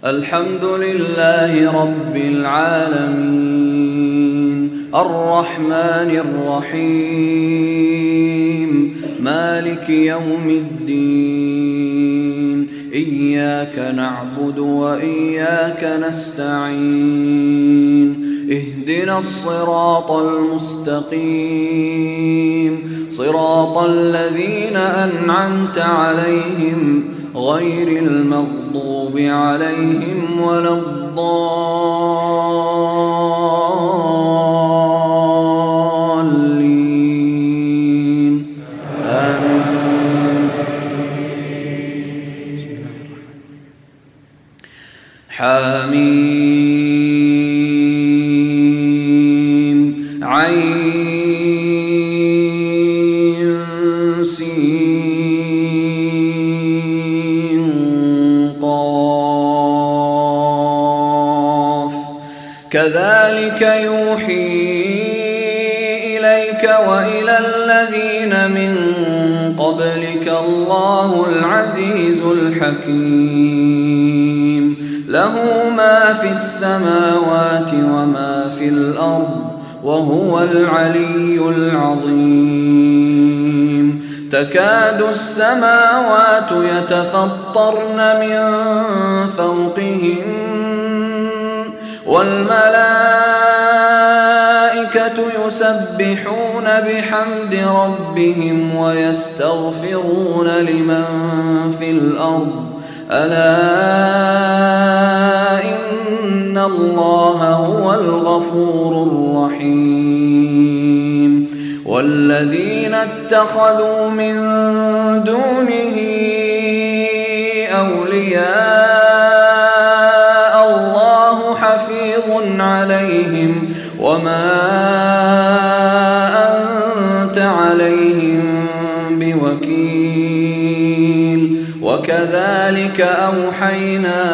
الحمد لله رب العالمين الرحمن الرحيم مالك يوم الدين إياك نعبد وإياك نستعين اهدنا الصراط المستقيم صراط الذين أنعمت عليهم غير المغضوب عليهم ولا الضالين آمين. حميم عين كذلك يوحي إليك وإلى الذين من قبلك الله العزيز الحكيم له ما في السماوات وما في الأرض وهو العلي العظيم تكاد السماوات يتفطرن من فوقهن والملائكة يسبحون بحمد ربهم ويستغفرون لمن في الأرض ألا إن الله هو الغفور الرحيم والذين اتخذوا من دونه أولياء حفيظ عليهم وما أنت عليهم بوكيل وكذلك أوحينا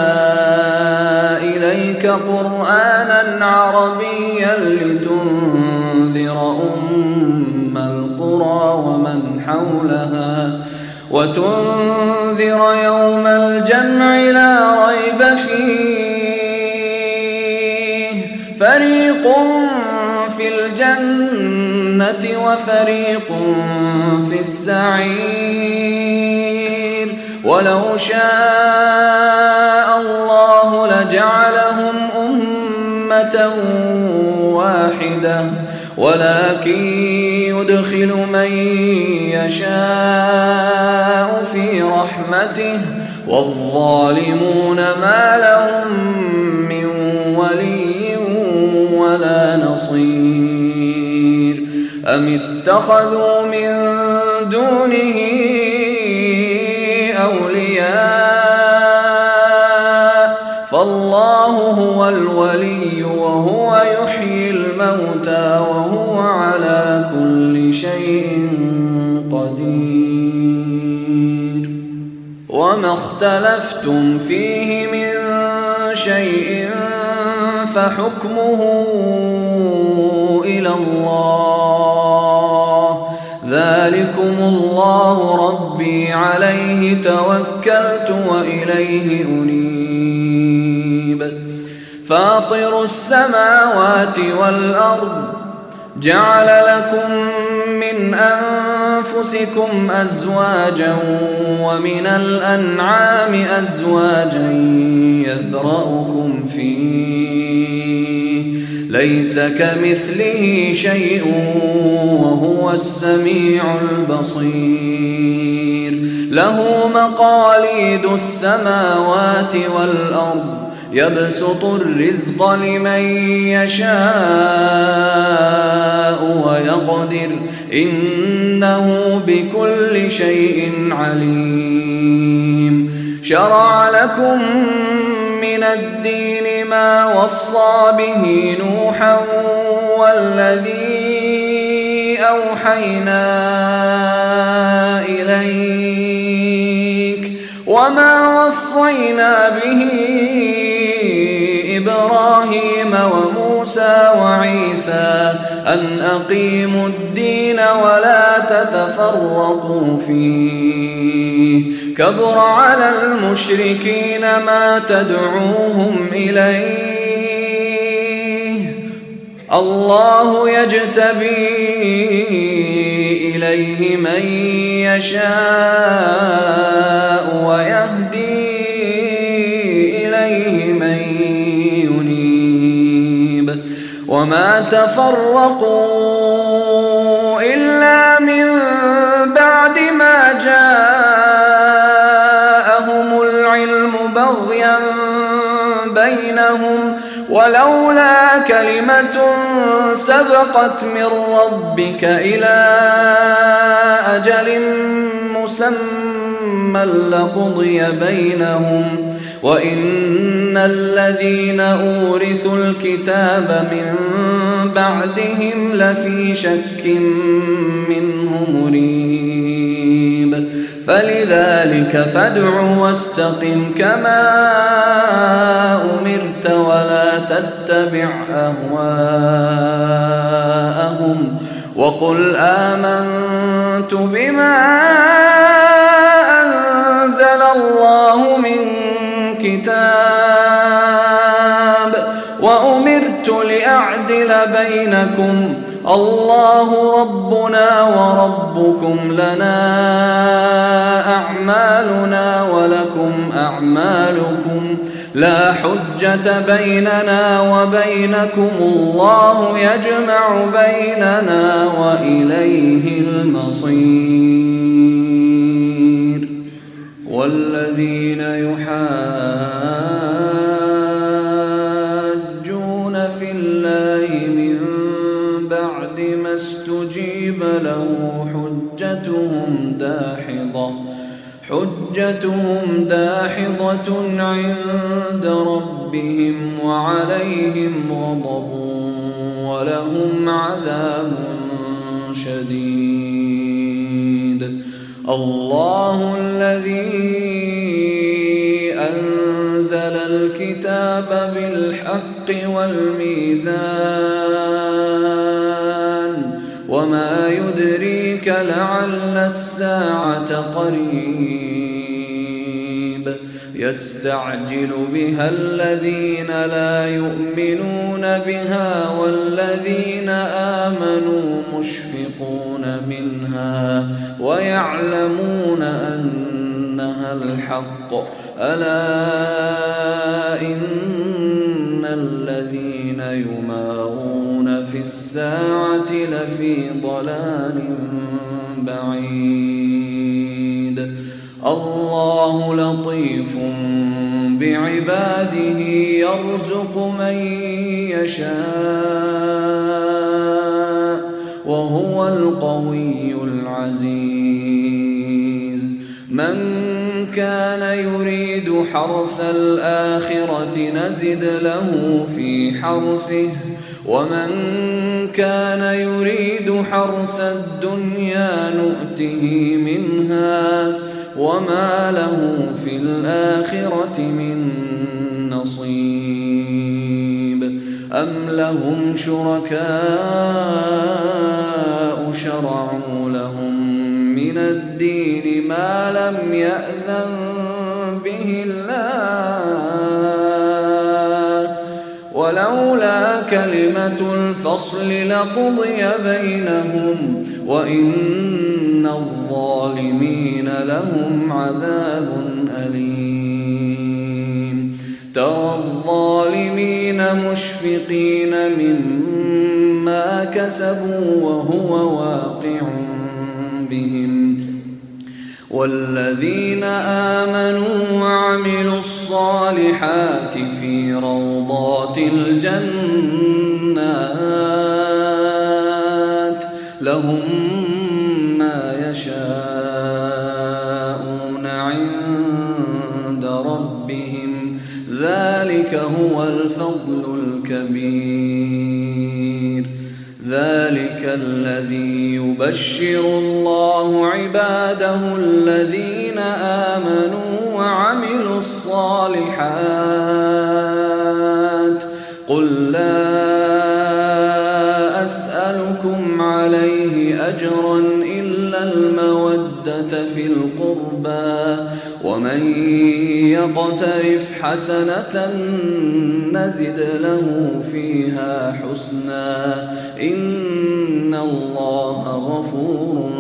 إليك قرآنا عربيا لتنذر أم القرى ومن حولها وتنذر يوم الجمع لا ريب فيه فريق في الجنة وفريق في السعير ولو شاء الله لجعلهم أمة واحدة ولكن يدخل من يشاء في رحمته والظالمون ما لهم من ولي ولا نصير أم اتخذوا من دونه أولياء فالله هو الولي وهو يحيي الموتى وهو على كل شيء قدير وما اختلفتم فيه من شيء فحكمه إلى الله ذلكم الله ربي عليه توكلت وإليه أنيب فاطر السماوات والأرض جعل لكم من أنفسكم أزواجا ومن الأنعام أزواجا يذرأكم فيه ليس كمثله شيء وهو السميع البصير له مقاليد السماوات والأرض يبسط الرزق لمن يشاء ويقدر إنه بكل شيء عليم شرع لكم من الدين ما وصى به نوحا والذي أوحينا إليك وما وصينا به إبراهيم وموسى وعيسى أن أقيموا الدين ولا تتفرقوا فيه كبر على المشركين ما تدعوهم إليه. الله يجتبي إليه من يشاء ويهدي إليه من ينيب. وما تفرقوا إلا من بعد ما جاءهم العلم بغيا بينهم، ولولا كلمة سبقت من ربك إلى أجل مسمى لقضي بينهم، وإن الذين أورثوا الكتاب من بعدهم لفي شك منه مريب. فلذلك فادع واستقم كما أمرت ولا تتبع أهواءهم، وقل آمنت بما أنزل الله من كتاب وأمرت لأعدل بينكم، الله ربنا وربكم لنا أعمالنا ولكم أعمالكم لا حجة بيننا وبينكم، الله يجمع بيننا وإليه المصير. والذين يحاجون في الله من بعد ما استجيب له حجتهم داحضة عند ربهم وعليهم غضب ولهم عذاب شديد. الله الذي أنزل الكتاب بالحق والميزان، وما يدريك لعل الساعة قريب. يستعجل بها الذين لا يؤمنون بها والذين آمنوا مشفقون منها ويعلمون أنها الحق. ألا إن الذين يمارون في الساعة لفي ضلال بعيد. الله لطيف بعباده يرزق من يشاء وهو القوي العزيز. من كان يريد حرث الآخرة نزد له في حرثه، ومن كان يريد حرث الدنيا نؤته منها وما له في الآخرة من نصيب. أم لهم شركاء شرعوا لهم من الدين ما لم يأذن به الله، ولولا كلمة الفصل لقضي بينهم وإن الظالمين لهم عذاب أليم. ترى الظالمين مشفقين مما كسبوا وهو واقع بهم، والذين آمنوا وعملوا الصالحات في روضات الجنات لهم ما يشاءون عند ربهم، ذلك هو الفضل الكبير. ذلك الذي يبشر الله عباده الذين آمنوا وعملوا الصالحات. قل لا أسألكم عليه أجرا إلا المودة في القربى، ومن يقترف حسنة نزد له فيها حسنا إن الله غفور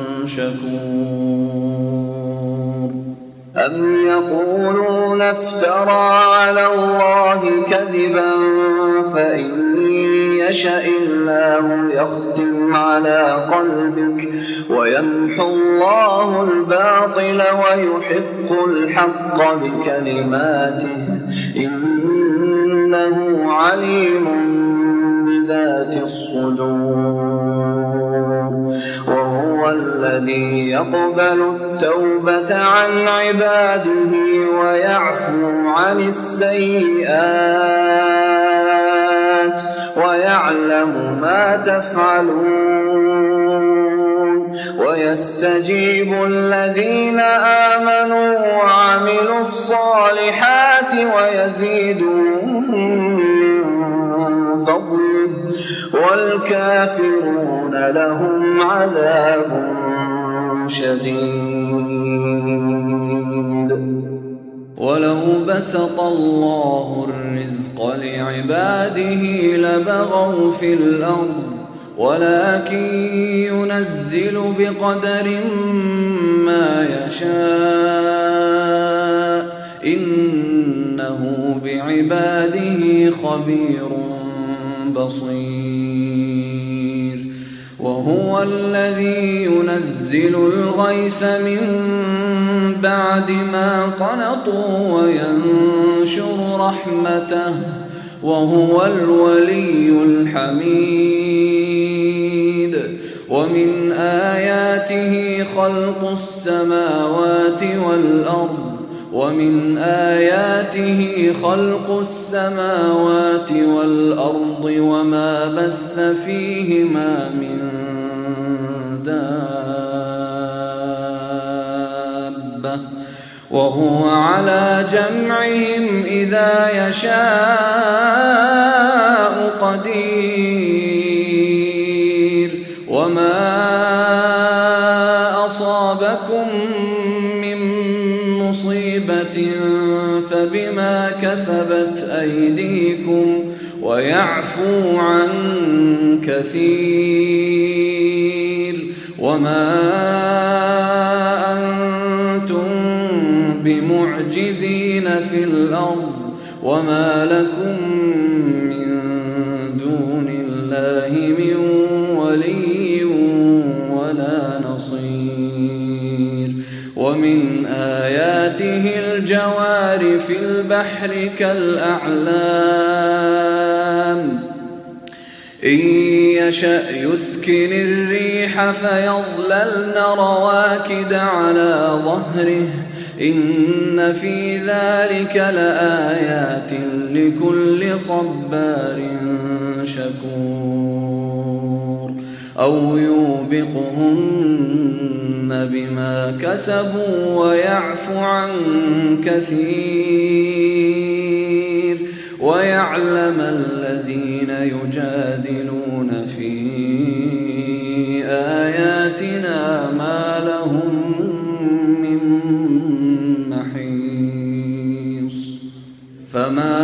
شكور. أم يقولون افترى على الله كذبا فإن يشأ الله يختم على قلبك ويمحو الله الباطل ويحق الحق بكلماته إنه عليم بذات الصدور. وهو الذي يقبل التوبة عن عباده ويعفو عن السيئات ويعلم ما تفعلون ويستجيب الذين آمنوا وعملوا الصالحات ويزيدهم من فضله والكافرون لهم عذاب شديد. ولو بسط الله الرزق لعباده لبغوا في الأرض ولكن ينزل بقدر ما يشاء إنه بعباده خبير بصير. وهو الذي ينزل الغيث من بعد ما قنطوا وينشر رحمته وهو الولي الحميد. ومن آياته خلق السماوات والأرض وما بث فيهما من دابة وهو على جمعهم إذا يشاء قدير. وما أصابكم من مصيبة فبما كسبت أيديكم ويعفو عن كثير. وما أنتم بمعجزين في الأرض وما لكم من دون الله من ولي ولا نصير. ومن آياته الجوار في البحر كالأعلام إن يشأ يسكن الريح فيظللن رواكد على ظهره إن في ذلك لآيات لكل صبار شكور. أو يوبقهن بما كسبوا ويعفو عن كثير ويعلم الذين يجادلون في آياتنا ما لهم من محيص. فما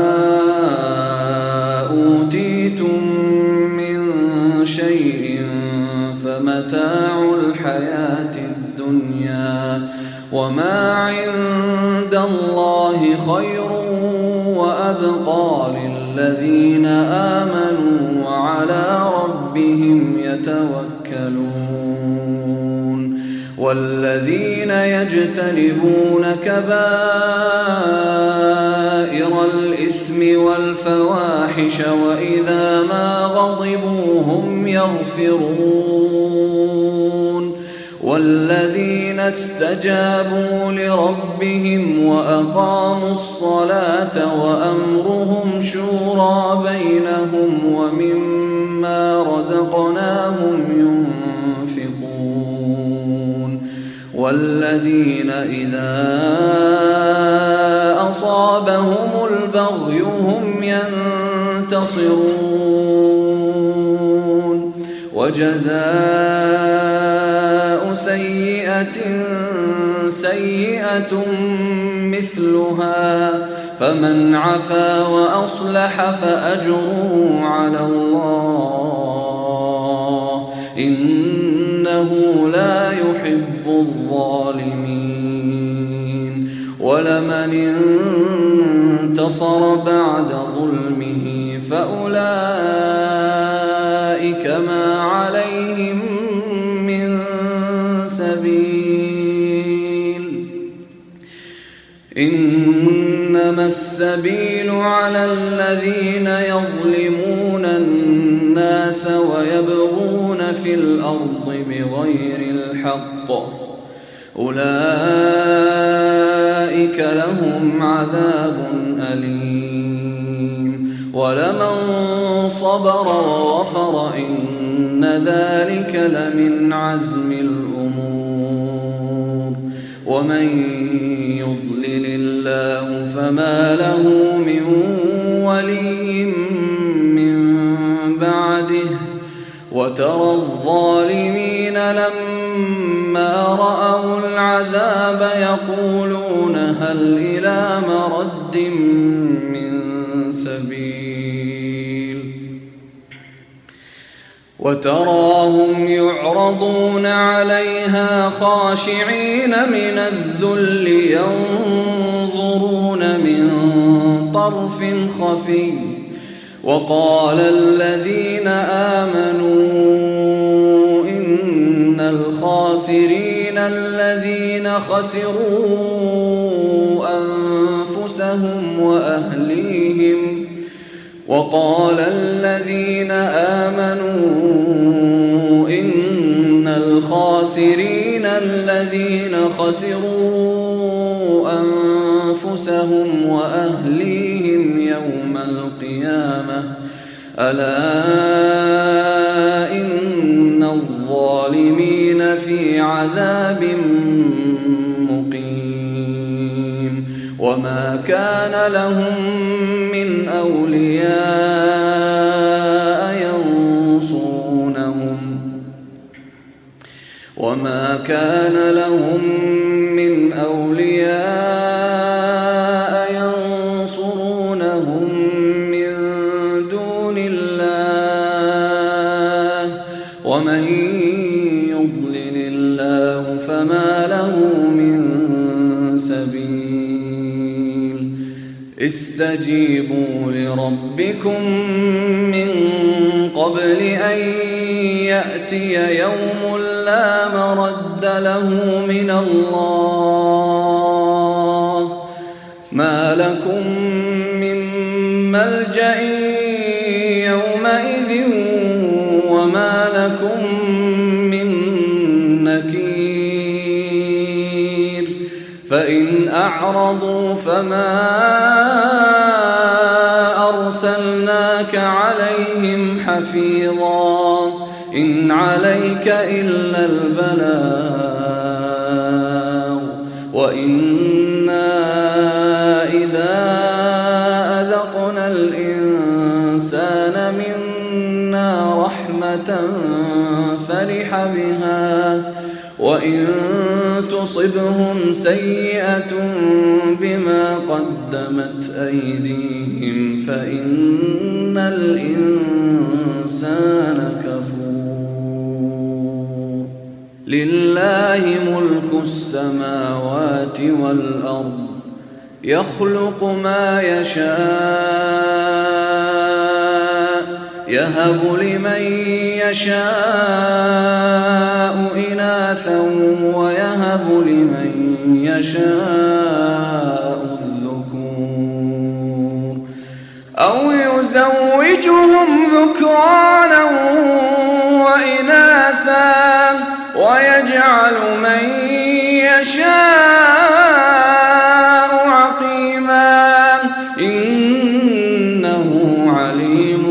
أوتيتم من شيء فمتاع الحياة الدنيا وما عند الله خير وأبقى للذين آمنوا وعلى ربهم يتوكلون. والذين يجتنبون كبائر الإثم والفواحش وإذا ما غضبوا هم يغفرون. والذين استجابوا لربهم وأقاموا الصلاة وأمرهم شورى بينهم ومما رزقناهم ينفقون. والذين إذا أصابهم البغي هم ينتصرون. وجزاء سيئة سيئة مثلها فمن عفا وأصلح فأجره على الله إنه لا يحب الظالمين. ولمن انتصر بعد ظلمه فأولئك ما عليهم من سبيل إنما السبيل على الذين يظلمون الناس ويبغون في الأرض بغير الحق أولئك لهم عذاب أليم. ولمن صبر وغفر إن ذلك لمن عزم الأمور. ومن يضلل الله فما له من ولي من بعده وترى الظالمين لما رأوا العذاب يقولون هل إلى مرد من سبيل وتراهم يعرضون عليها خاشعين من الذل ينظرون من طرف خفي وقال الذين آمنوا إن الخاسرين الذين خسروا أنفسهم وأهليهم وقال الذين آمنوا إن الخاسرين الذين خسروا أنفسهم وأهليهم يوم القيامة ألا إن الظالمين في عذاب مقيم. وما كان لهم من أولياء ينصرونهم من دون الله ومن يضلل الله فما له من سبيل. استجيبوا لربكم من قبل أن يأتي يوم لا مرد له من الله ما لكم من ملجأ يومئذ وما لكم من نكير. فإن أعرضوا فما أرسلناك عليهم حفيظا إن عليك إلا البلاغ وإنا إذا أذقنا الإنسان منا رحمة فرح بها وإن تصبهم سيئة بما قدمت أيديهم فإن الإنسان كفور. لله ملك السماوات والأرض يخلق ما يشاء يهب لمن يشاء إناثا ويهب لمن يشاء الذكور أو يزوجهم ذكرانا وإناثا ويجعل من يشاء عقيما إنه عليم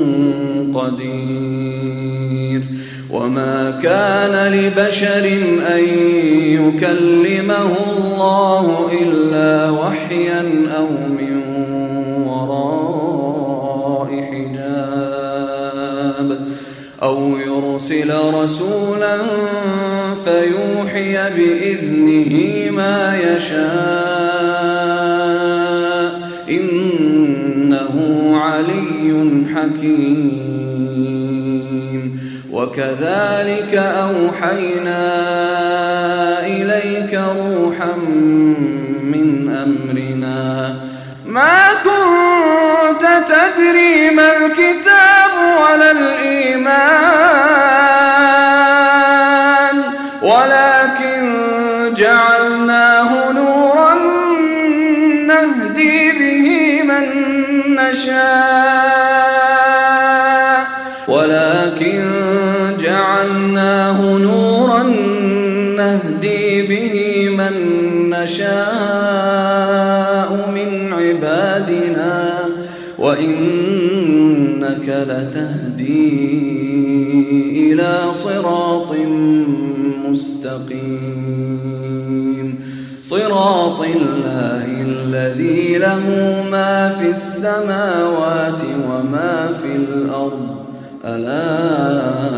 قدير. وما كان لبشر أن يكلمه الله إلا وحيا أو من وراء حجاب أو يرسل رسولا فيوحي بإذنه ما يشاء إنه علي حكيم. وكذلك أوحينا إليك روحا من أمرنا ما كنت تدري ما الكتاب ولا الإيمان ولكن جعلناه نورا نهدي به من نشاء من عبادنا وإنك لتهدي إلى صراط مستقيم صراط الله الذي له ما في السماوات وما في الأرض ألا